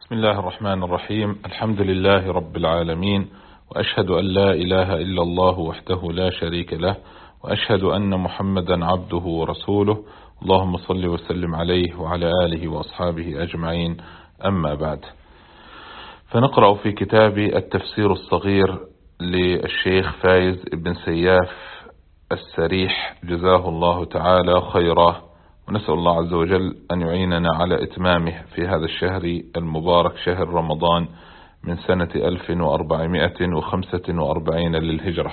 بسم الله الرحمن الرحيم. الحمد لله رب العالمين، وأشهد أن لا إله إلا الله وحده لا شريك له، وأشهد أن محمدا عبده ورسوله. اللهم صل وسلم عليه وعلى آله وأصحابه أجمعين، أما بعد. فنقرأ في كتاب التفسير الصغير للشيخ فايز بن سياف السريح جزاه الله تعالى خيرا، ونسأل الله عز وجل أن يعيننا على إتمامه في هذا الشهر المبارك، شهر رمضان، من سنة 1445 للهجرة.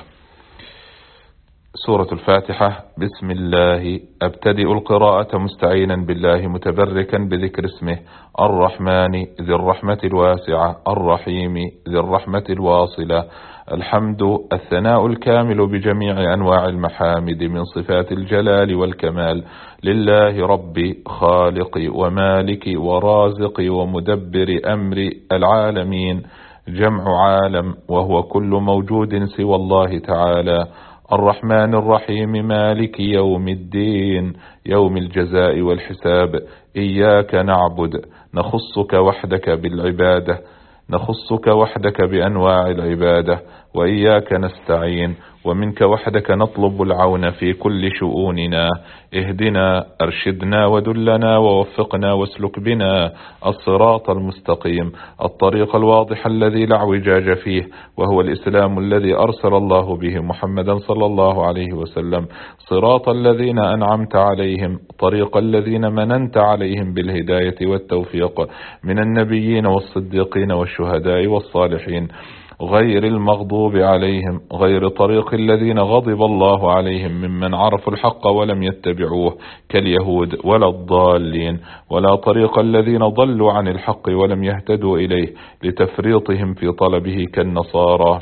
سورة الفاتحة. بسم الله أبتدئ القراءة مستعينا بالله متبركا بذكر اسمه الرحمن ذي الرحمة الواسعة الرحيم ذي الرحمة الواصلة. الحمد الثناء الكامل بجميع أنواع المحامد من صفات الجلال والكمال لله رب خالق ومالك ورازق ومدبر أمر العالمين، جمع عالم وهو كل موجود سوى الله تعالى. الرحمن الرحيم مالك يوم الدين، يوم الجزاء والحساب. إياك نعبد، نخصك وحدك بالعبادة، نخصك وحدك بأنواع العبادة، وإياك نستعين، ومنك وحدك نطلب العون في كل شؤوننا. اهدنا، أرشدنا ودلنا ووفقنا واسلك بنا الصراط المستقيم، الطريق الواضح الذي لا اعوجاج فيه، وهو الإسلام الذي أرسل الله به محمدا صلى الله عليه وسلم. صراط الذين أنعمت عليهم، طريق الذين مننت عليهم بالهداية والتوفيق من النبيين والصديقين والشهداء والصالحين، غير المغضوب عليهم، غير طريق الذين غضب الله عليهم ممن عرفوا الحق ولم يتبعوه كاليهود، ولا الضالين، ولا طريق الذين ضلوا عن الحق ولم يهتدوا إليه لتفريطهم في طلبه كالنصارى.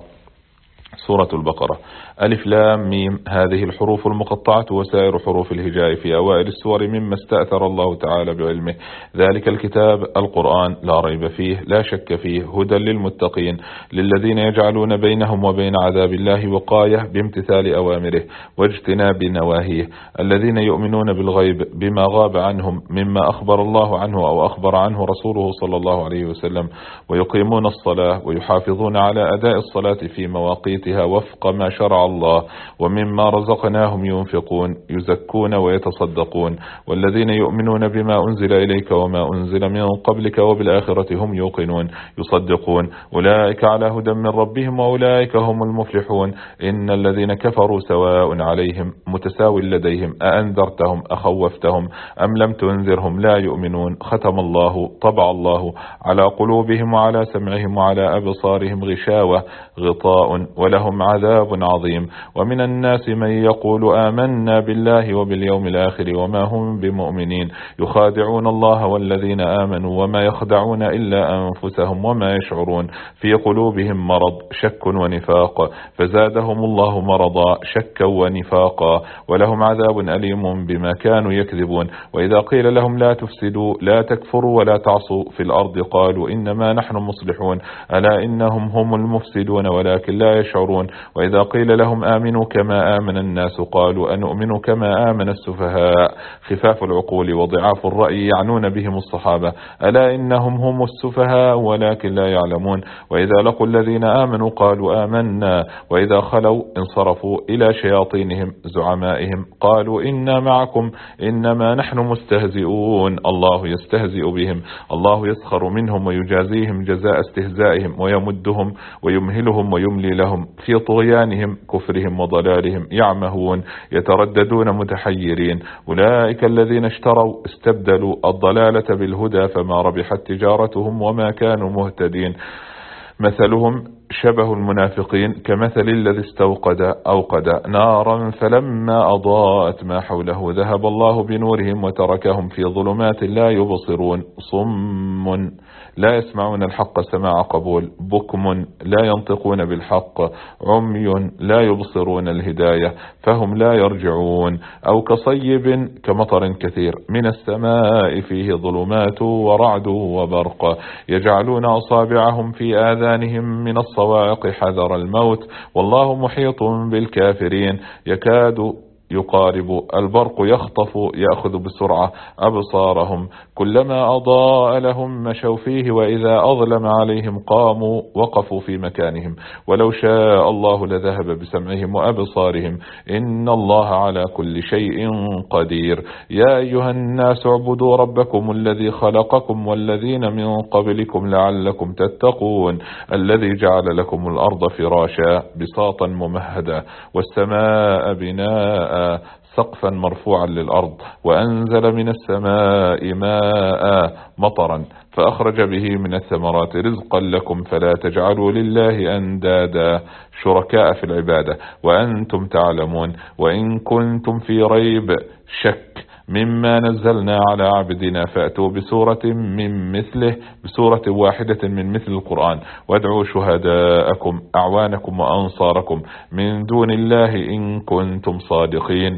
سورة البقرة. ألف لام ميم. هذه الحروف المقطعة وسائر حروف الهجاء في أوائل السور مما استأثر الله تعالى بعلمه. ذلك الكتاب القرآن لا ريب فيه لا شك فيه، هدى للمتقين للذين يجعلون بينهم وبين عذاب الله وقاية بامتثال أوامره واجتناب نواهيه، الذين يؤمنون بالغيب بما غاب عنهم مما أخبر الله عنه أو أخبر عنه رسوله صلى الله عليه وسلم، ويقيمون الصلاة ويحافظون على أداء الصلاة في مواقيتها وفق ما شرع الله، ومما رزقناهم ينفقون، يزكون ويتصدقون، والذين يؤمنون بما أنزل إليك وما أنزل من قبلك وبالآخرة هم يوقنون يصدقون، أولئك على هدى من ربهم وأولئك هم المفلحون. إن الذين كفروا سواء عليهم متساو لديهم، أأنذرتهم أخوفتهم أم لم تنذرهم لا يؤمنون. ختم الله، طبع الله على قلوبهم وعلى سمعهم وعلى أبصارهم غشاوة غطاء ولهم عذاب عظيم. ومن الناس من يقول آمنا بالله وباليوم الآخر وما هم بمؤمنين، يخادعون الله والذين آمنوا وما يخدعون إلا أنفسهم وما يشعرون. في قلوبهم مرض، شك ونفاق، فزادهم الله مرضا، شكا ونفاقا، ولهم عذاب أليم بما كانوا يكذبون. وإذا قيل لهم لا تفسدوا لا تكفروا ولا تعصوا في الأرض قالوا إنما نحن مصلحون، ألا إنهم هم المفسدون ولكن لا يشعرون. وإذا قيل لهم آمنوا كما آمن الناس قالوا أنؤمن كما آمن السفهاء. خفاف العقول وضعاف الرأي يعنون بهم الصحابة، ألا إنهم هم السفهاء ولكن لا يعلمون. وإذا لقوا الذين آمنوا قالوا آمنا، وإذا خلوا انصرفوا إلى شياطينهم زعمائهم قالوا إنا معكم إنما نحن مستهزئون. الله يستهزئ بهم، الله يسخر منهم ويجازيهم جزاء استهزائهم ويمدهم ويمهلهم ويملي لهم في طغيانهم كفرهم وضلالهم يعمهون يترددون متحيرين. أولئك الذين استبدلوا الضلالة بالهدى فما ربحت تجارتهم وما كانوا مهتدين. مثلهم شبه المنافقين كمثل الذي أوقد نارا فلما أضاءت ما حوله ذهب الله بنورهم وتركهم في ظلمات لا يبصرون. صم لا يسمعون الحق سماع قبول، بكم لا ينطقون بالحق، عمي لا يبصرون الهداية فهم لا يرجعون. أو كصيب كمطر كثير من السماء فيه ظلمات ورعد وبرق، يجعلون أصابعهم في آذانهم من الصواعق حذر الموت والله محيط بالكافرين. يقارب، البرق يخطف يأخذ بسرعة أبصارهم، كلما أضاء لهم مشوا فيه وإذا أظلم عليهم قاموا وقفوا في مكانهم، ولو شاء الله لذهب بسمعهم وأبصارهم إن الله على كل شيء قدير. يا أيها الناس اعبدوا ربكم الذي خلقكم والذين من قبلكم لعلكم تتقون، الذي جعل لكم الأرض فراشا بساطا ممهدا والسماء بناء سقفا مرفوعا للأرض، وأنزل من السماء ماء مطرا فأخرج به من الثمرات رزقا لكم فلا تجعلوا لله أندادا شركاء في العبادة وأنتم تعلمون. وإن كنتم في ريب شك مما نزلنا على عبدنا فأتوا بسورة من مثله، بسورة واحدة من مثل القرآن، وادعوا شهداءكم أعوانكم وأنصاركم من دون الله إن كنتم صادقين.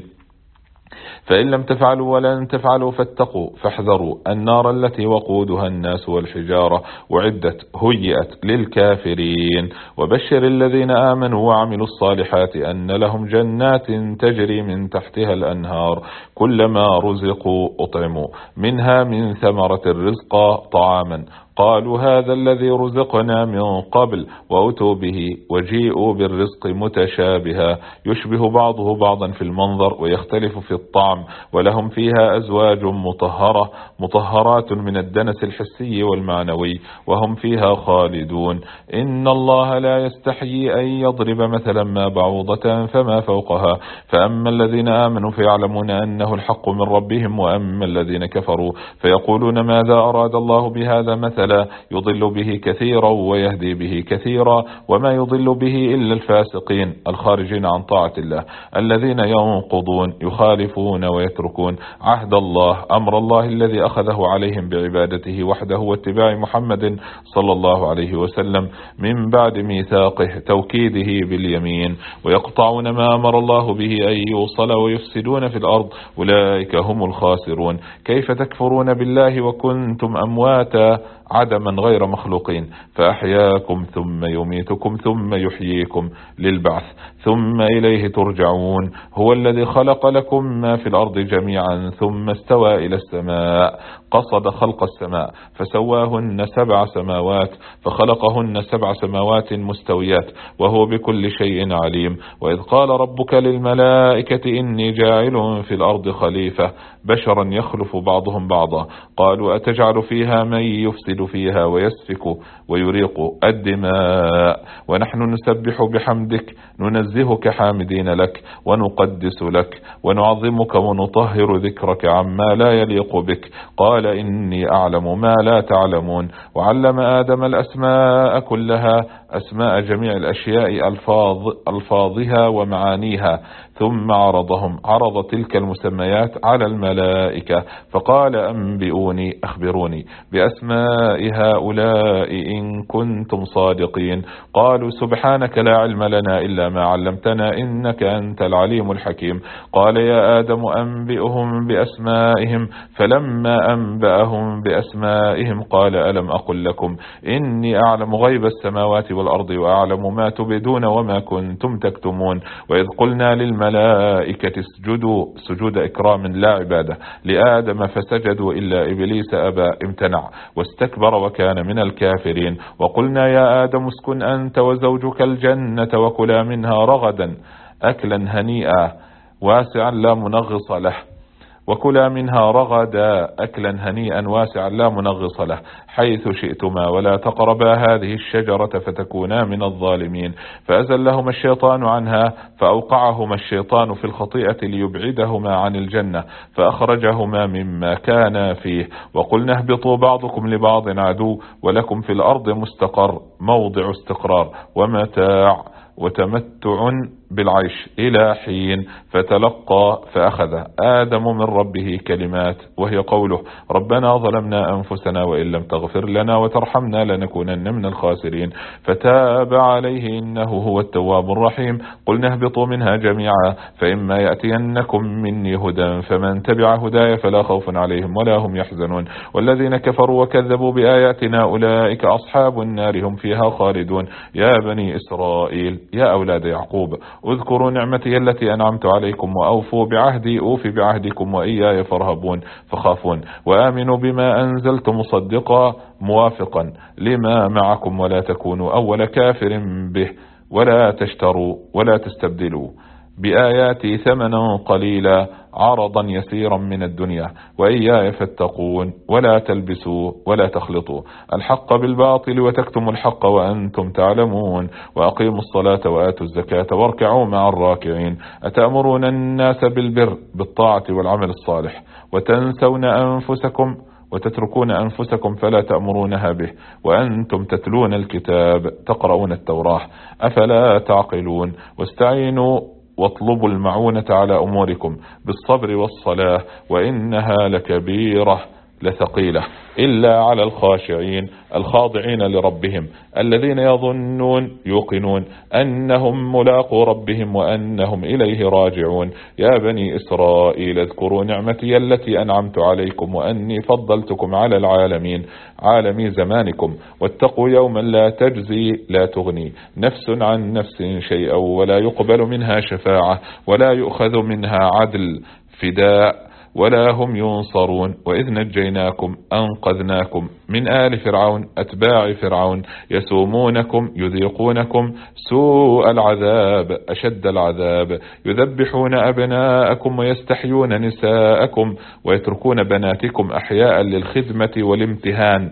فإن لم تفعلوا ولن تفعلوا فاتقوا فاحذروا النار التي وقودها الناس والحجارة أعدت هيئت للكافرين. وبشر الذين آمنوا وعملوا الصالحات أن لهم جنات تجري من تحتها الأنهار كلما رزقوا أطعموا منها من ثمرة الرزق طعاما قالوا هذا الذي رزقنا من قبل وأتوا به وجيئوا بالرزق متشابها يشبه بعضه بعضا في المنظر ويختلف في الطعم، ولهم فيها أزواج مطهرة مطهرات من الدنس الحسي والمعنوي وهم فيها خالدون. إن الله لا يستحيي أن يضرب مثلا ما بعوضة فما فوقها، فأما الذين آمنوا فيعلمون أنه الحق من ربهم، وأما الذين كفروا فيقولون ماذا أراد الله بهذا مثلا يضل به كثيرا ويهدي به كثيرا وما يضل به إلا الفاسقين الخارجين عن طاعة الله الذين ينقضون يخالفون ويتركون عهد الله أمر الله الذي أخذه عليهم بعبادته وحده واتباع محمد صلى الله عليه وسلم من بعد ميثاقه توكيده باليمين، ويقطعون ما أمر الله به أن يوصل ويفسدون في الأرض أولئك هم الخاسرون. كيف تكفرون بالله وكنتم أمواتا عدما غير مخلوقين فأحياكم ثم يميتكم ثم يحييكم للبعث ثم إليه ترجعون. هو الذي خلق لكم ما في الأرض جميعا ثم استوى إلى السماء قصد خلق السماء فسواهن 7 سماوات فخلقهن 7 سماوات مستويات وهو بكل شيء عليم. وإذ قال ربك للملائكة إني جاعل في الأرض خليفة بشرا يخلف بعضهم بعضا قالوا أتجعل فيها من يفسد فيها ويسفك ويريق الدماء ونحن نسبح بحمدك ننزهك حامدين لك ونقدس لك ونعظمك ونطهر ذكرك عما لا يليق بك قال إني أعلم ما لا تعلمون. وعلم آدم الأسماء كلها أسماء جميع الأشياء ألفاظها ومعانيها ثم عرض تلك المسميات على الملائكة فقال أنبئوني أخبروني بأسماء هؤلاء إن كنتم صادقين. قالوا سبحانك لا علم لنا إلا ما علمتنا إنك أنت العليم الحكيم. قال يا آدم أنبئهم بأسمائهم فلما أنبأهم بأسمائهم قال ألم أقل لكم إني أعلم غيب السماوات والأرض وأعلم ما تبدون وما كنتم تكتمون. وإذ قلنا للملائكة اسجدوا سجود إكرام لا عبادة لآدم فسجدوا إلا إبليس أبى امتنع واستكبر وكان من الكافرين. وقلنا يا آدم اسكن أنت وزوجك الجنة وكلا منها رغدا أكلا هنيئا واسعا لا منغص له وكلا منها رغدا أكلا هنيئا واسعا لا منغص له حيث شئتما ولا تقربا هذه الشجرة فتكونا من الظالمين. فأزلهما الشيطان عنها فأوقعهما الشيطان في الخطيئة ليبعدهما عن الجنة فأخرجهما مما كانا فيه. وقلنا اهبطوا بعضكم لبعض عدو ولكم في الأرض مستقر موضع استقرار ومتاع وتمتع بالعيش إلى حين. فتلقى فأخذ آدم من ربه كلمات وهي قوله ربنا ظلمنا أنفسنا وإن لم تغفر لنا وترحمنا لنكونن من الخاسرين. فتاب عليه إنه هو التواب الرحيم. قلنا اهبطوا منها جميعا فإما يأتينكم مني هدى فمن تبع هداي فلا خوف عليهم ولا هم يحزنون. والذين كفروا وكذبوا بآياتنا أولئك أصحاب النار هم فيها خالدون. يا بني إسرائيل يا أولاد يعقوب اذكروا نعمتي التي أنعمت عليكم وأوفوا بعهدي أوف بعهدكم وإياي فارهبون فخافون وآمنوا بما أنزلت مصدقا موافقا لما معكم ولا تكونوا أول كافر به ولا تشتروا ولا تستبدلوا بآياتي ثمنا قليلا عرضا يسيرا من الدنيا وإياي فاتقون ولا تلبسوا ولا تخلطوا الحق بالباطل وتكتموا الحق وأنتم تعلمون وأقيموا الصلاة وآتوا الزكاة واركعوا مع الراكعين أتأمرون الناس بالبر بالطاعة والعمل الصالح وتنسون أنفسكم وتتركون أنفسكم فلا تأمرونها به وأنتم تتلون الكتاب تقرؤون التوراة أفلا تعقلون واستعينوا واطلبوا المعونة على أموركم بالصبر والصلاة وإنها لكبيرة لثقيلة إلا على الخاشعين الخاضعين لربهم الذين يوقنون أنهم ملاقو ربهم وأنهم إليه راجعون يا بني إسرائيل اذكروا نعمتي التي أنعمت عليكم وأني فضلتكم على العالمين عالمي زمانكم واتقوا يوما لا تغني نفس عن نفس شيئا ولا يقبل منها شفاعة ولا يؤخذ منها عدل فداء ولا هم ينصرون وإذ نجيناكم أنقذناكم من آل فرعون أتباع فرعون يسومونكم يذيقونكم سوء العذاب أشد العذاب يذبحون أبناءكم ويستحيون نساءكم ويتركون بناتكم أحياء للخدمة والامتهان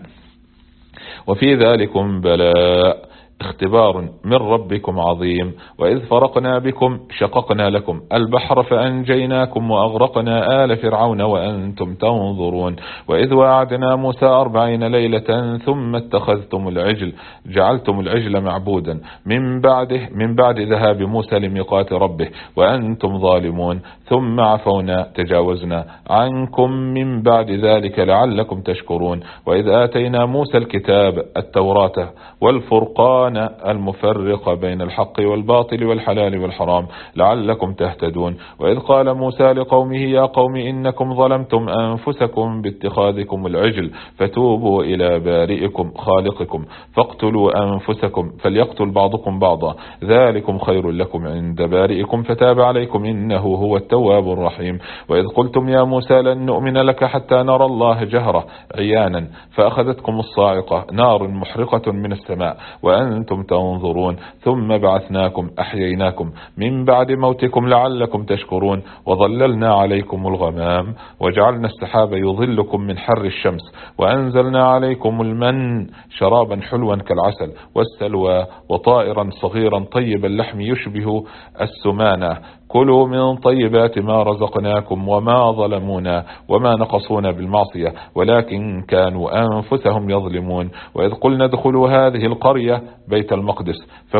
وفي ذلكم بلاء اختبار من ربكم عظيم وإذ فرقنا بكم شققنا لكم البحر فأنجيناكم وأغرقنا آل فرعون وأنتم تنظرون وإذ وعدنا موسى 40 ليلة ثم اتخذتم العجل جعلتم العجل معبودا من بعد ذهاب موسى لميقات ربه وأنتم ظالمون ثم عفونا تجاوزنا عنكم من بعد ذلك لعلكم تشكرون وإذ آتينا موسى الكتاب التوراة والفرقان المفرق بين الحق والباطل والحلال والحرام لعلكم تهتدون وإذ قال موسى لقومه يا قوم إنكم ظلمتم أنفسكم باتخاذكم العجل فتوبوا إلى بارئكم خالقكم فاقتلوا أنفسكم فليقتل بعضكم بعضا ذلكم خير لكم عند بارئكم فتاب عليكم إنه هو التواب الرحيم وإذ قلتم يا موسى لن نؤمن لك حتى نرى الله جهرة عيانا فأخذتكم الصاعقة نار محرقة من السماء وأنتم تنظرون ثم بعثناكم أحييناكم من بعد موتكم لعلكم تشكرون وظللنا عليكم الغمام وجعلنا السحاب يظلكم من حر الشمس وأنزلنا عليكم المن شرابا حلوا كالعسل والسلوى وطائرا صغيرا طيب اللحم يشبه السمانة كلوا من طيبات ما رزقناكم وما ظلمونا وما نقصونا بالمعصية ولكن كانوا أنفسهم يظلمون وإذ قلنا ادخلوا هذه القرية بيت المقدس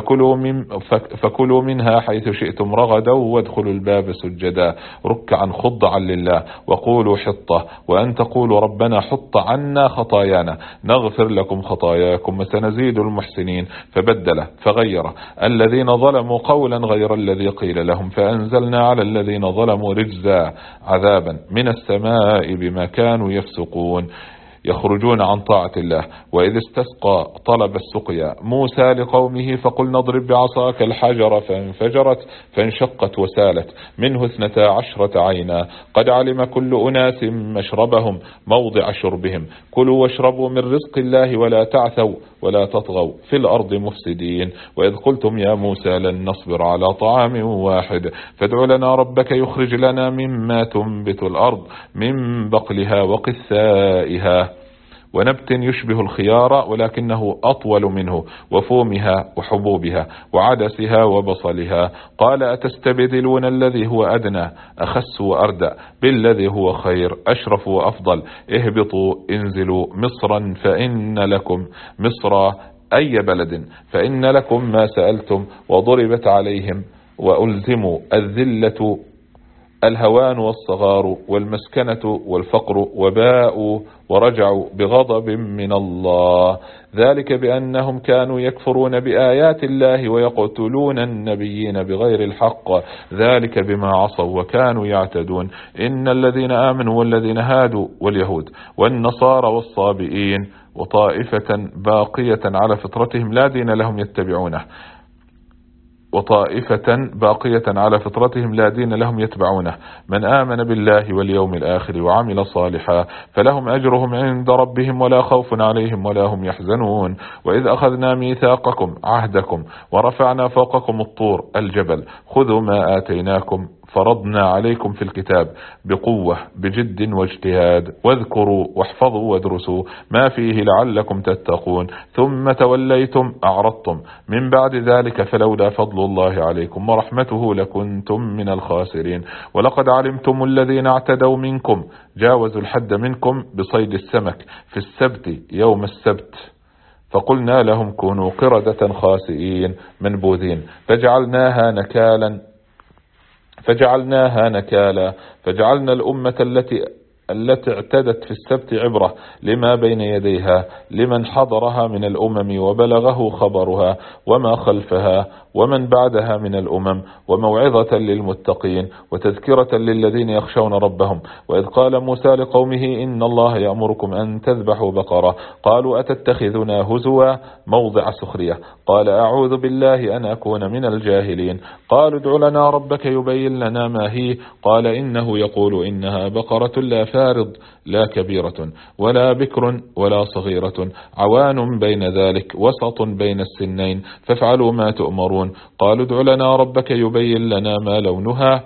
فكلوا منها حيث شئتم رغدا وادخلوا الباب سجدا ركعا خضعا لله وقولوا حطة وأن تقولوا ربنا حط عنا خطايانا نغفر لكم خطاياكم وسنزيد المحسنين فبدل فغير الذين ظلموا قولا غير الذي قيل لهم فأنزلنا على الذين ظلموا رجزا عذابا من السماء بما كانوا يفسقون يخرجون عن طاعة الله وإذ استسقى طلب السقيا موسى لقومه فقلنا اضرب بعصاك الحجر فانفجرت فانشقت وسالت منه 12 عينا قد علم كل أناس مشربهم موضع شربهم كلوا واشربوا من رزق الله ولا تعثوا ولا تطغوا في الأرض مفسدين وإذ قلتم يا موسى لن نصبر على طعام واحد فادع لنا ربك يخرج لنا مما تنبت الأرض من بقلها وقثائها ونبت يشبه الخيار ولكنه أطول منه وفومها وحبوبها وعدسها وبصلها قال أتستبدلون الذي هو أدنى أخس وأردأ بالذي هو خير أشرف وأفضل اهبطوا انزلوا مصرا فإن لكم مصر أي بلد فإن لكم ما سألتم وضربت عليهم وألزموا الذلة الهوان والصغار والمسكنة والفقر وباءوا ورجعوا بغضب من الله ذلك بأنهم كانوا يكفرون بآيات الله ويقتلون النبيين بغير الحق ذلك بما عصوا وكانوا يعتدون إن الذين آمنوا والذين هادوا واليهود والنصارى والصابئين وطائفة باقية على فطرتهم لا دين لهم يتبعونه وطائفة باقية على فطرتهم لا دين لهم يتبعونه. من آمن بالله واليوم الآخر وعمل صالحا فلهم أجرهم عند ربهم ولا خوف عليهم ولا هم يحزنون. وإذ أخذنا ميثاقكم عهدكم ورفعنا فوقكم الطور الجبل خذوا ما آتيناكم فرضنا عليكم في الكتاب بقوة بجد واجتهاد واذكروا واحفظوا وادرسوا ما فيه لعلكم تتقون ثم توليتم أعرضتم من بعد ذلك فلولا فضل الله عليكم ورحمته لكنتم من الخاسرين. ولقد علمتم الذين اعتدوا منكم جاوزوا الحد منكم بصيد السمك في السبت يوم السبت فقلنا لهم كونوا قردة خاسئين منبوذين فجعلناها نكالا فجعلنا الأمة التي اعتدت في السبت عبرة لما بين يديها لمن حضرها من الأمم وبلغه خبرها وما خلفها ومن بعدها من الأمم وموعظة للمتقين وتذكرة للذين يخشون ربهم. وإذ قال موسى لقومه إن الله يأمركم أن تذبحوا بقرة قالوا أتتخذنا هزوا موضع سخرية قال أعوذ بالله أن أكون من الجاهلين. قالوا ادع لنا ربك يبين لنا ما هي قال إنه يقول إنها بقرة لا فارض لا كبيرة ولا بكر ولا صغيرة عوان بين ذلك وسط بين السنين فافعلوا ما تؤمرون. قالوا ادع لنا ربك يبين لنا ما لونها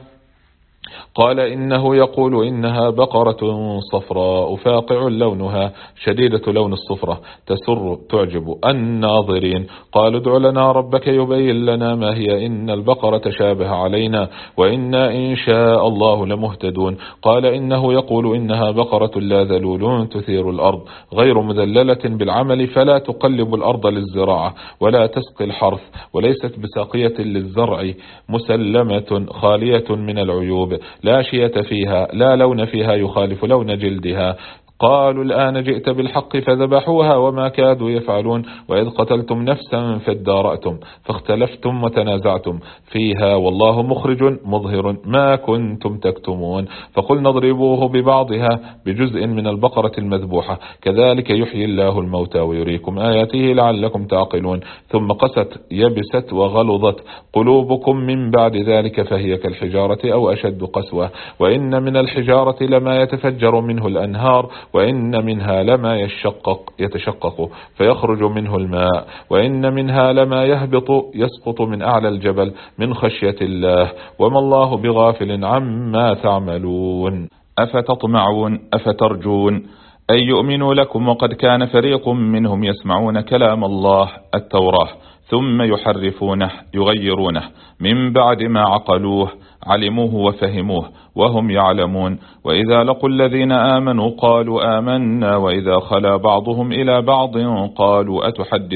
قال إنه يقول إنها بقرة صفراء فاقع لونها شديدة لون الصفرة تسر تعجب الناظرين. قالوا ادع لنا ربك يبين لنا ما هي إن البقرة شابه علينا وإنا إن شاء الله لمهتدون. قال إنه يقول إنها بقرة لا ذلول تثير الأرض غير مذللة بالعمل فلا تقلب الأرض للزراعة ولا تسقي الحرث وليست بساقية للزرع مسلمة خالية من العيوب لا شية فيها لا لون فيها يخالف لون جلدها. قالوا الآن جئت بالحق فذبحوها وما كادوا يفعلون. وإذ قتلتم نفسا فادارأتم فاختلفتم وتنازعتم فيها والله مخرج مظهر ما كنتم تكتمون. فقلنا اضربوه ببعضها بجزء من البقرة المذبوحة كذلك يحيي الله الموتى ويريكم آياته لعلكم تعقلون. ثم قست يبست وغلظت قلوبكم من بعد ذلك فهي كالحجارة أو أشد قسوة وإن من الحجارة لما يتفجر منه الأنهار وإن منها لما يتشقق فيخرج منه الماء وإن منها لما يسقط من أعلى الجبل من خشية الله وما الله بغافل عما تعملون. أفتطمعون أفترجون أن يؤمنوا لكم وقد كان فريق منهم يسمعون كلام الله التوراة ثم يحرفونه يغيرونه من بعد ما عقلوه علموه وفهموه وهم يعلمون. وإذا لقوا الذين آمنوا قالوا آمنا وإذا خلا بعضهم إلى بعض قالوا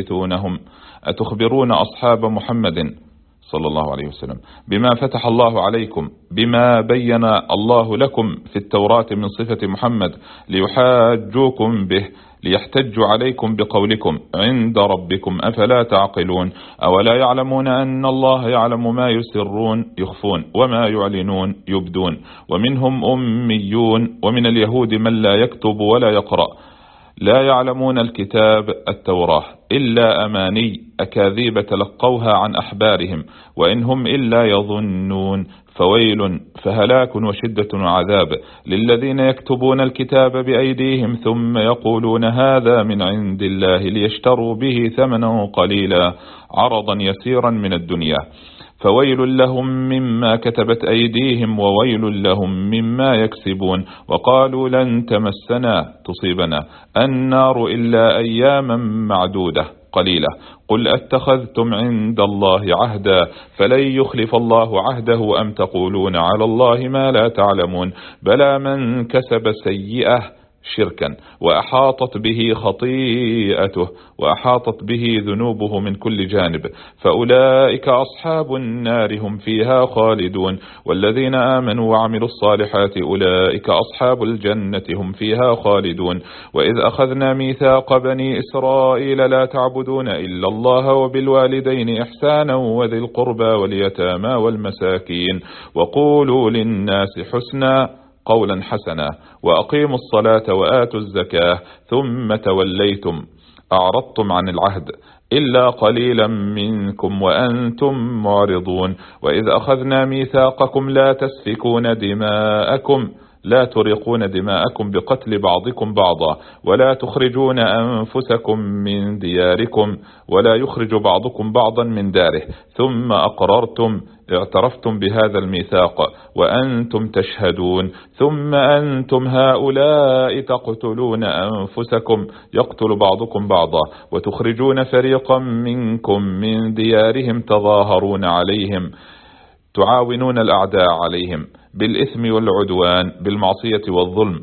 أتخبرون أصحاب محمد صلى الله عليه وسلم بما فتح الله عليكم بما بين الله لكم في التوراة من صفة محمد ليحاجوكم به ليحتجوا عليكم بقولكم عند ربكم أفلا تعقلون. أولا يعلمون أن الله يعلم ما يسرون يخفون وما يعلنون يبدون. ومنهم أميون ومن اليهود من لا يكتب ولا يقرأ لا يعلمون الكتاب التوراة إلا أماني أكاذيب تلقوها عن أحبارهم وإنهم إلا يظنون. فويل فهلاك وشدة عذاب للذين يكتبون الكتاب بأيديهم ثم يقولون هذا من عند الله ليشتروا به ثمنا قليلا عرضا يسيرا من الدنيا فويل لهم مما كتبت أيديهم وويل لهم مما يكسبون. وقالوا لن تمسنا تصيبنا النار إلا أياما معدودة قليلة قل أتخذتم عند الله عهدا فلن يخلف الله عهده أم تقولون على الله ما لا تعلمون. بلى من كسب سيئة شركا وأحاطت به خطيئته وأحاطت به ذنوبه من كل جانب فأولئك أصحاب النار هم فيها خالدون. والذين آمنوا وعملوا الصالحات أولئك أصحاب الجنة هم فيها خالدون. وإذ أخذنا ميثاق بني إسرائيل لا تعبدون إلا الله وبالوالدين إحسانا وذي القربى واليتامى والمساكين وقولوا للناس حسنا قولا حسنا وأقيموا الصلاة وآتوا الزكاة ثم توليتم أعرضتم عن العهد إلا قليلا منكم وأنتم معرضون. وإذ أخذنا ميثاقكم لا تسفكون دماءكم لا ترقون دماءكم بقتل بعضكم بعضا ولا تخرجون أنفسكم من دياركم ولا يخرج بعضكم بعضا من داره ثم أقررتم اعترفتم بهذا الميثاق وأنتم تشهدون ثم أنتم هؤلاء تقتلون أنفسكم يقتل بعضكم بعضا وتخرجون فريقا منكم من ديارهم تظاهرون عليهم تعاونون الأعداء عليهم بالإثم والعدوان بالمعصية والظلم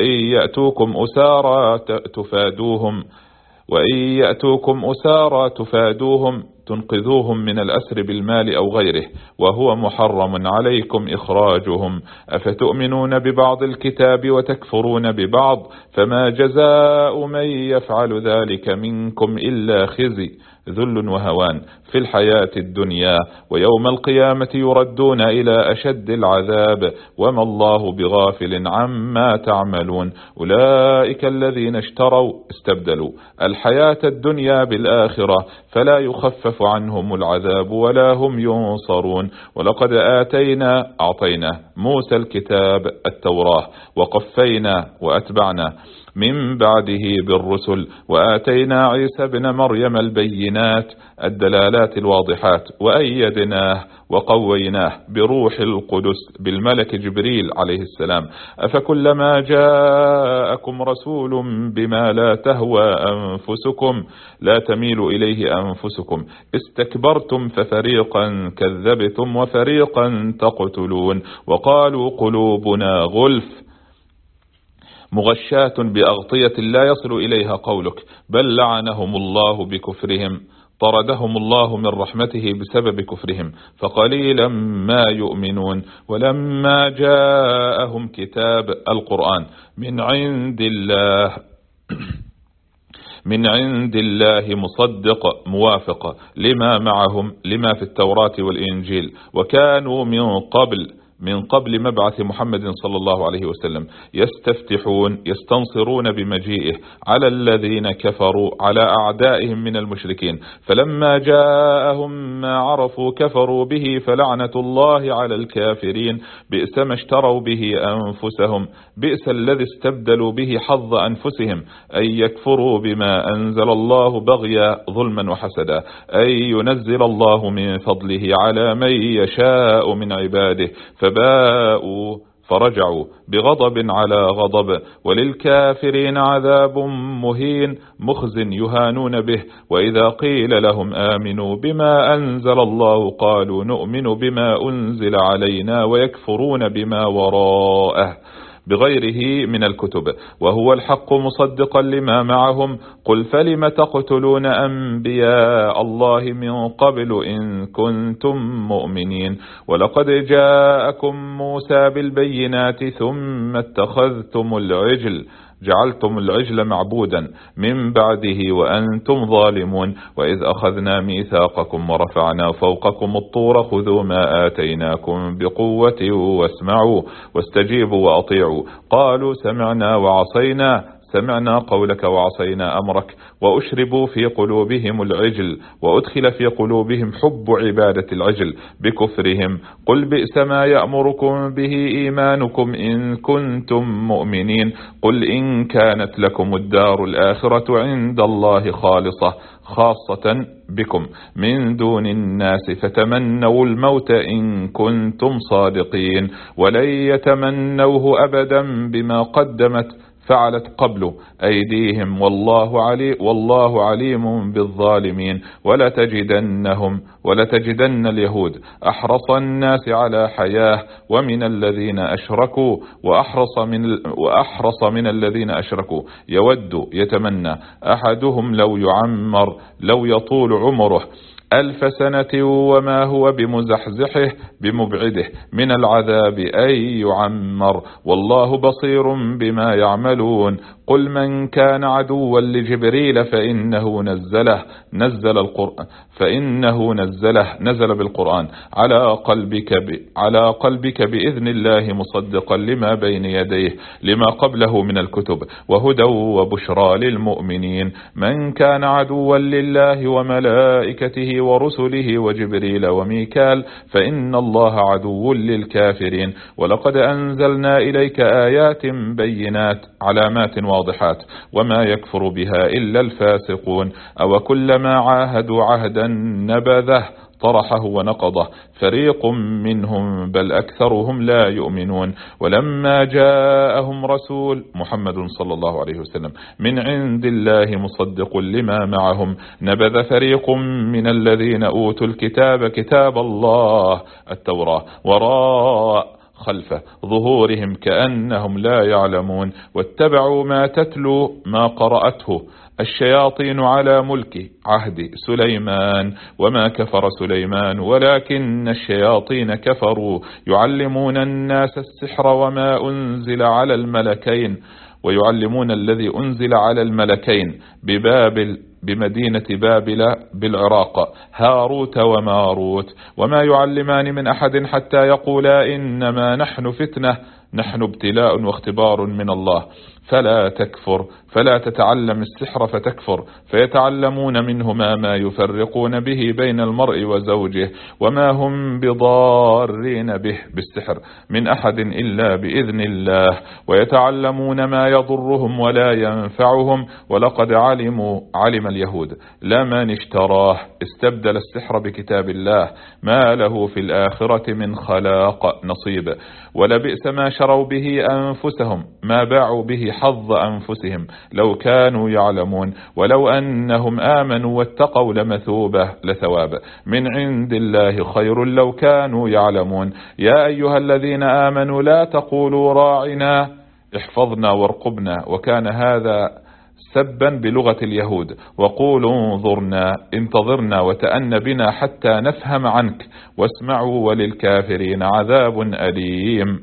وإن يأتوكم أسارى تفادوهم تنقذوهم من الأسر بالمال أو غيره وهو محرم عليكم إخراجهم أفتؤمنون ببعض الكتاب وتكفرون ببعض فما جزاء من يفعل ذلك منكم إلا خزي ذل وهوان في الحياة الدنيا ويوم القيامة يردون إلى أشد العذاب وما الله بغافل عما تعملون. أولئك الذين استبدلوا الحياة الدنيا بالآخرة فلا يخفف عنهم العذاب ولا هم ينصرون. ولقد أعطينا موسى الكتاب التوراة وقفينا وأتبعنا من بعده بالرسل وآتينا عيسى بن مريم البينات الدلالات الواضحات وأيدناه وقويناه بروح القدس بالملك جبريل عليه السلام. أفكلما جاءكم رسول بما لا تهوى أنفسكم لا تميل إليه أنفسكم استكبرتم ففريقا كذبتم وفريقا تقتلون وقالوا قلوبنا غلف مغشاة بأغطية لا يصل إليها قولك بل لعنهم الله بكفرهم طردهم الله من رحمته بسبب كفرهم فقليلا ما يؤمنون. ولما جاءهم كتاب القرآن من عند الله مصدق موافق لما معهم لما في التوراة والإنجيل وكانوا من قبل مبعث محمد صلى الله عليه وسلم يستنصرون بمجيئه على الذين كفروا على أعدائهم من المشركين فلما جاءهم ما عرفوا كفروا به فلعنة الله على الكافرين بئس ما اشتروا به أنفسهم بئس الذي استبدلوا به حظ أنفسهم أن يكفروا بما أنزل الله بغيا ظلما وحسدا أن ينزل الله من فضله على من يشاء من عباده فباءوا فرجعوا بغضب على غضب وللكافرين عذاب مهين مخز يهانون به. وإذا قيل لهم آمنوا بما أنزل الله قالوا نؤمن بما أنزل علينا ويكفرون بما وراءه بغيره من الكتب وهو الحق مصدقا لما معهم قل فلم تقتلون أنبياء الله من قبل إن كنتم مؤمنين. ولقد جاءكم موسى بالبينات ثم جعلتم العجل معبودا من بعده وأنتم ظالمون. وإذ أخذنا ميثاقكم ورفعنا فوقكم الطور خذوا ما آتيناكم بقوة واسمعوا واستجيبوا وأطيعوا قالوا سمعنا قولك وعصينا أمرك وأشربوا في قلوبهم العجل وأدخل في قلوبهم حب عبادة العجل بكفرهم قل بئس ما يأمركم به إيمانكم إن كنتم مؤمنين قل إن كانت لكم الدار الآخرة عند الله خاصة بكم من دون الناس فتمنوا الموت إن كنتم صادقين ولن يتمنوه أبدا بما قدمت فعلت قبل أيديهم والله عليم بالظالمين. ولتجدن اليهود أحرص الناس على حياة ومن الذين أشركوا وأحرص من الذين أشركوا يتمنى أحدهم لو يطول عمره 1000 سنة وما هو بمزحزحه بمبعده من العذاب أن يعمر والله بصير بما يعملون. قل من كان عدوا لجبريل نزل بالقرآن على قلبك بإذن الله مصدقا لما بين يديه لما قبله من الكتب وهدى وبشرى للمؤمنين. من كان عدوا لله وملائكته ورسله وجبريل وميكال فإن الله عدو للكافرين. ولقد أنزلنا إليك آيات بينات علامات واضحات وما يكفر بها إلا الفاسقون. أو كلما عاهدوا عهدا نبذه طرحه ونقضه فريق منهم بل أكثرهم لا يؤمنون. ولما جاءهم رسول محمد صلى الله عليه وسلم من عند الله مصدق لما معهم نبذ فريق من الذين أوتوا الكتاب كتاب الله التوراة وراء خلف ظهورهم كأنهم لا يعلمون واتبعوا ما تتلو ما قرأته الشياطين على ملك عهد سليمان وما كفر سليمان ولكن الشياطين كفروا يعلمون الناس السحر وما أنزل على الملكين ويعلمون الذي أنزل على الملكين ببابل بمدينة بابل بالعراق هاروت وماروت وما يعلمان من أحد حتى يقولا إنما نحن فتنة نحن ابتلاء واختبار من الله فلا تتعلم السحر فتكفر فيتعلمون منهما ما يفرقون به بين المرء وزوجه وما هم بضارين به بالسحر من أحد إلا بإذن الله ويتعلمون ما يضرهم ولا ينفعهم ولقد علم اليهود لمن اشتراه استبدل السحر بكتاب الله ما له في الآخرة من خلاق نصيب ولبئس ما شروا به أنفسهم ما باعوا به حظ أنفسهم لو كانوا يعلمون ولو أنهم آمنوا واتقوا لمثوبة لثواب من عند الله خير لو كانوا يعلمون. يا أيها الذين آمنوا لا تقولوا راعنا احفظنا وارقبنا وكان هذا سبا بلغة اليهود وقولوا انظرنا انتظرنا وتأن بنا حتى نفهم عنك واسمعوا وللكافرين عذاب أليم.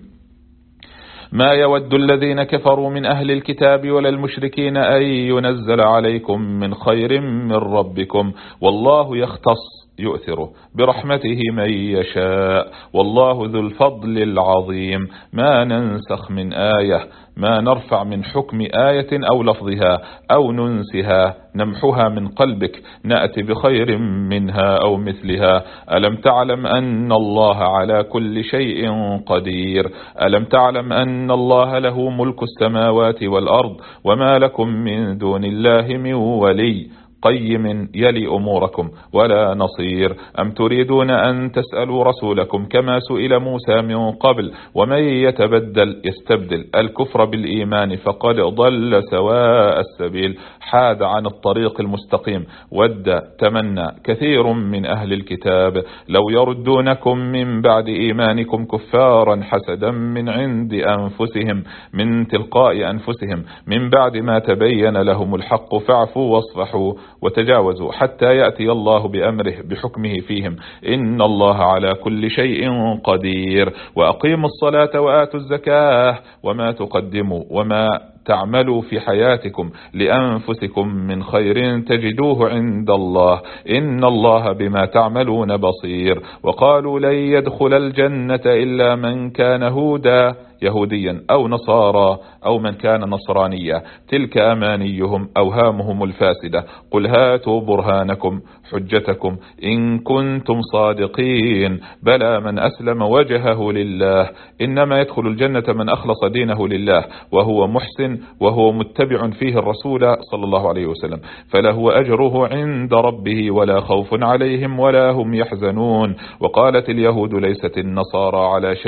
ما يود الذين كفروا من أهل الكتاب ولا المشركين أن ينزل عليكم من خير من ربكم والله يختص يؤثره برحمته من يشاء والله ذو الفضل العظيم. ما ننسخ من آية ما نرفع من حكم آية أو لفظها أو ننسها نمحها من قلبك نأتي بخير منها أو مثلها. ألم تعلم أن الله على كل شيء قدير ألم تعلم أن الله له ملك السماوات والأرض وما لكم من دون الله من ولي قيم يلي أموركم ولا نصير. أم تريدون أن تسألوا رسولكم كما سئل موسى من قبل ومن يستبدل الكفر بالإيمان فقد ضل سواء السبيل حاد عن الطريق المستقيم. ود تمنى كثير من أهل الكتاب لو يردونكم من بعد إيمانكم كفارا حسدا من عند أنفسهم من تلقاء أنفسهم من بعد ما تبين لهم الحق فاعفوا واصفحوا وتجاوزوا حتى يأتي الله بأمره بحكمه فيهم إن الله على كل شيء قدير. وأقيموا الصلاة وآتوا الزكاة وما تقدموا وما تعملوا في حياتكم لأنفسكم من خير تجدوه عند الله إن الله بما تعملون بصير. وقالوا لن يدخل الجنة إلا من كان يهوديا أو نصارى أو من كان نصرانيا تلك أمانيهم أوهامهم الفاسدة قل هاتوا برهانكم حجتكم إن كنتم صادقين بلى من أسلم وجهه لله إنما يدخل الجنة من أخلص دينه لله وهو محسن وهو متبع فيه الرسول صلى الله عليه وسلم فله أجره عند ربه ولا خوف عليهم ولا هم يحزنون. وقالت اليهود ليست النصارى على شيء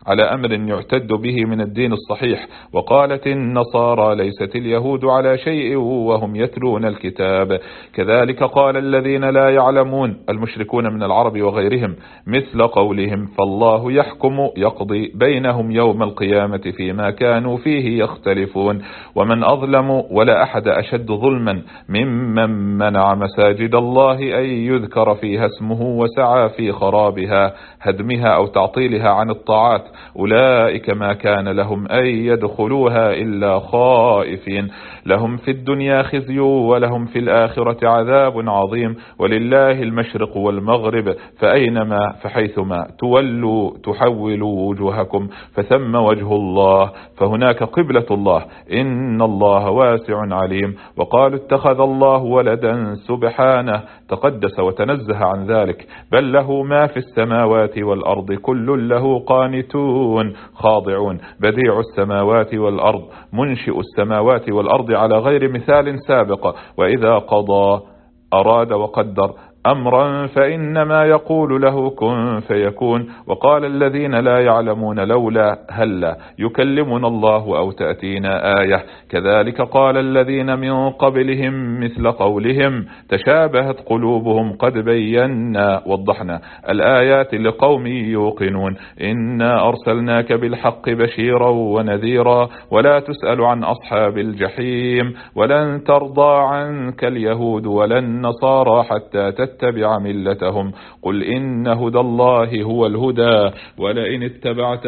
على أمر يعتد به من الدين الصحيح. وقالت النصارى ليست اليهود على شيء وهم يتلون الكتاب. كذلك قال الذين لا يعلمون المشركون من العرب وغيرهم مثل قولهم فالله يحكم يقضي بينهم يوم القيامة فيما كانوا فيه يختلفون. ومن أظلم ولا أحد أشد ظلما ممن منع مساجد الله أن يذكر فيها اسمه وسعى في خرابها هدمها أو تعطيلها عن الطاعات. أولئك ما كان لهم أن يدخلوها إلا خائفين. لهم في الدنيا خزي ولهم في الآخرة عذاب عظيم. ولله المشرق والمغرب فحيثما تولوا تحولوا وجوهكم فثم وجه الله فهناك قبلة الله إن الله واسع عليم. وقالوا اتخذ الله ولدا سبحانه تقدس وتنزه عن ذلك بل له ما في السماوات والأرض كل له قانتون خاضعون بديع السماوات والأرض منشئ السماوات والأرض على غير مثال سابق. وإذا قضى أراد وقدر أمرا فإنما يقول له كن فيكون. وقال الذين لا يعلمون لولا هلا يكلمنا الله أو تأتينا آية كذلك قال الذين من قبلهم مثل قولهم تشابهت قلوبهم قد بينا وضحنا الآيات لقوم يوقنون. إنا أرسلناك بالحق بشيرا ونذيرا ولا تسأل عن أصحاب الجحيم ولن ترضى عنك اليهود ولا النصارى حتى تتبع ملتهم قل إن هدى الله هو الهدى ولئن اتبعت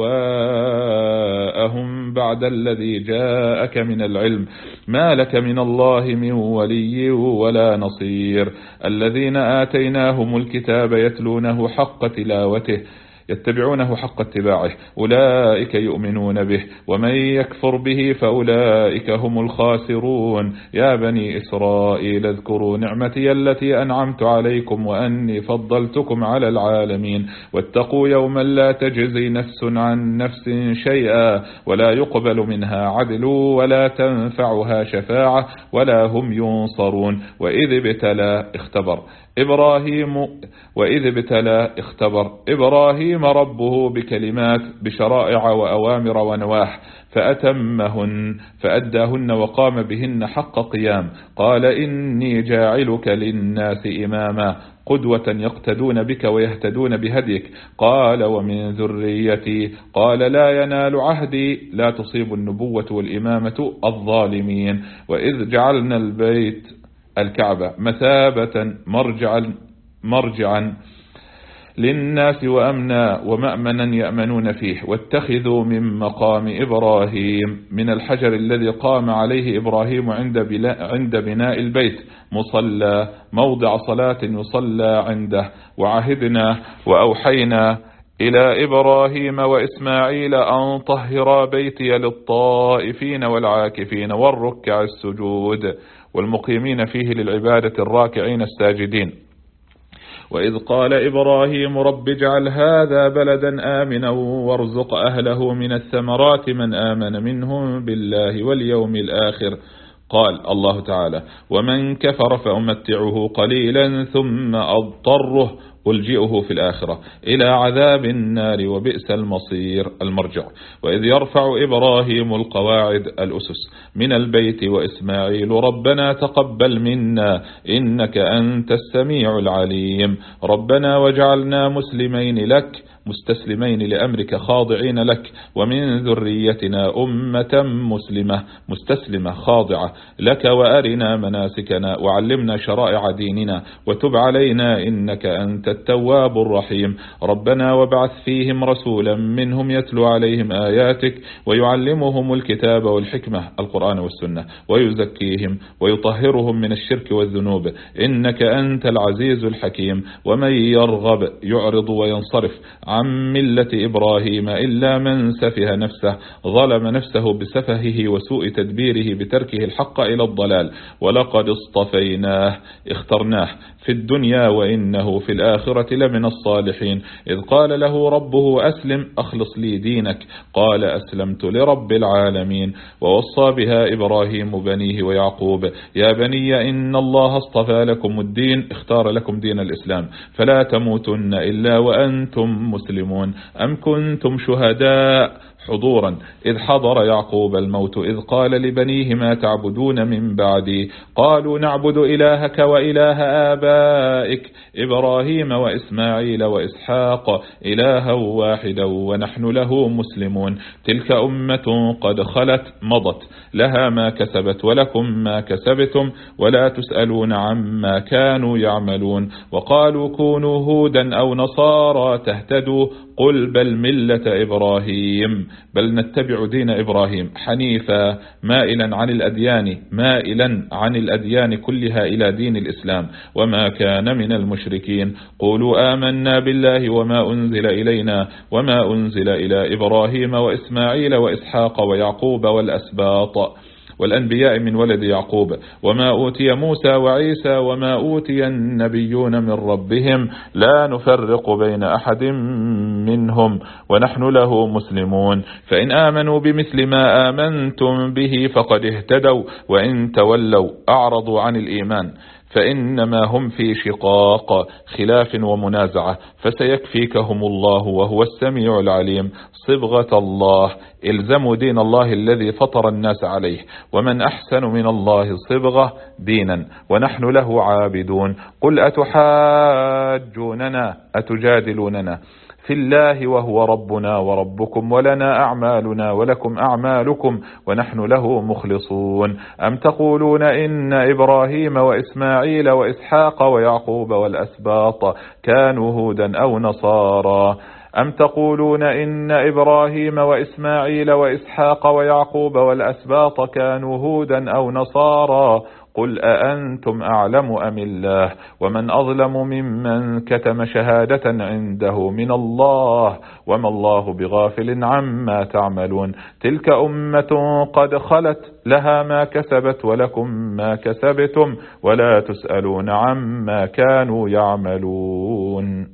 أهواءهم بعد الذي جاءك من العلم ما لك من الله من ولي ولا نصير. الذين آتيناهم الكتاب يتلونه حق تلاوته يتبعونه حق اتباعه أولئك يؤمنون به ومن يكفر به فأولئك هم الخاسرون. يا بني إسرائيل اذكروا نعمتي التي أنعمت عليكم وأني فضلتكم على العالمين واتقوا يوما لا تجزي نفس عن نفس شيئا ولا يقبل منها عدل ولا تنفعها شفاعة ولا هم ينصرون. وإذ ابتلى اختبر إبراهيم ربه بكلمات بشرائع وأوامر ونواح فأداهن وقام بهن حق قيام. قال إني جاعلك للناس إماما قدوة يقتدون بك ويهتدون بهديك. قال ومن ذريتي قال لا ينال عهدي لا تصيب النبوة والإمامة الظالمين. وإذ جعلنا الكعبة مثابة مرجعا للناس وأمنا ومأمنا يأمنون فيه واتخذوا من مقام إبراهيم من الحجر الذي قام عليه إبراهيم عند بناء البيت مصلى موضع صلاة يصلى عنده. وعهدنا وأوحينا إلى إبراهيم وإسماعيل أن طهرا بيتي للطائفين والعاكفين والركع السجود والمقيمين فيه للعبادة الراكعين الساجدين. وإذ قال إبراهيم رب اجعل هذا بلدا آمنا وارزق أهله من الثمرات من آمن منهم بالله واليوم الآخر. قال الله تعالى ومن كفر فأمتعه قليلا ثم أضطره ألجئه في الآخرة إلى عذاب النار وبئس المصير المرجع. وإذ يرفع إبراهيم القواعد الأسس من البيت وإسماعيل ربنا تقبل منا إنك أنت السميع العليم. ربنا وجعلنا مسلمين لك مستسلمين لأمرك خاضعين لك ومن ذريتنا أمة مستسلمة خاضعة لك وأرنا مناسكنا وعلمنا شرائع ديننا وتب علينا إنك أنت التواب الرحيم. ربنا وابعث فيهم رسولا منهم يتلو عليهم آياتك ويعلمهم الكتاب والحكمة القرآن والسنة ويزكيهم ويطهرهم من الشرك والذنوب إنك أنت العزيز الحكيم. ومن يرغب يعرض وينصرف عن ملة إبراهيم إلا من سفه نفسه ظلم نفسه بسفهه وسوء تدبيره بتركه الحق إلى الضلال ولقد اخترناه في الدنيا وإنه في الآخرة الآخرة لمن الصالحين. إذ قال له ربه أسلم أخلص لي دينك، قال أسلمت لرب العالمين. ووصى بها إبراهيم بنيه ويعقوب: يا بني إن الله اصطفى لكم الدين، اختار لكم دين الإسلام، فلا تموتن إلا وأنتم مسلمون. أم كنتم شهداء حضورا إذ حضر يعقوب الموت إذ قال لبنيه ما تعبدون من بعدي، قالوا نعبد إلهك وإله آبائك إبراهيم وإسماعيل وإسحاق إلها واحدا ونحن له مسلمون. تلك أمة قد خلت مضت، لها ما كسبت ولكم ما كسبتم ولا تسألون عما كانوا يعملون. وقالوا كونوا هودا أو نصارى تهتدوا، قل بل ملة إبراهيم، بل نتبع دين إبراهيم حنيفا مائلا عن الأديان كلها إلى دين الإسلام، وما كان من المشركين. قولوا آمنا بالله وما أنزل إلينا وما أنزل إلى إبراهيم وإسماعيل وإسحاق ويعقوب والأسباط والأنبياء من ولد يعقوب، وما أوتي موسى وعيسى وما أوتي النبيون من ربهم، لا نفرق بين أحد منهم ونحن له مسلمون. فإن آمنوا بمثل ما آمنتم به فقد اهتدوا، وإن تولوا أعرضوا عن الإيمان فإنما هم في شقاق خلاف ومنازعة، فسيكفيكهم الله وهو السميع العليم. صبغة الله، الزموا دين الله الذي فطر الناس عليه، ومن أحسن من الله صبغة دينا ونحن له عابدون. قل أتجادلوننا في الله وهو ربنا وربكم ولنا أعمالنا ولكم أعمالكم ونحن له مخلصون. أم تقولون إن إبراهيم وإسماعيل وإسحاق ويعقوب والأسباط كانوا هودا أو نصارى أم تقولون إن إبراهيم وإسماعيل وإسحاق ويعقوب والأسباط كانوا هودا أو نصارى، قل أأنتم أعلم أم الله، ومن أظلم ممن كتم شهادة عنده من الله وما الله بغافل عما تعملون. تلك أمة قد خلت، لها ما كسبت ولكم ما كسبتم ولا تسألون عما كانوا يعملون.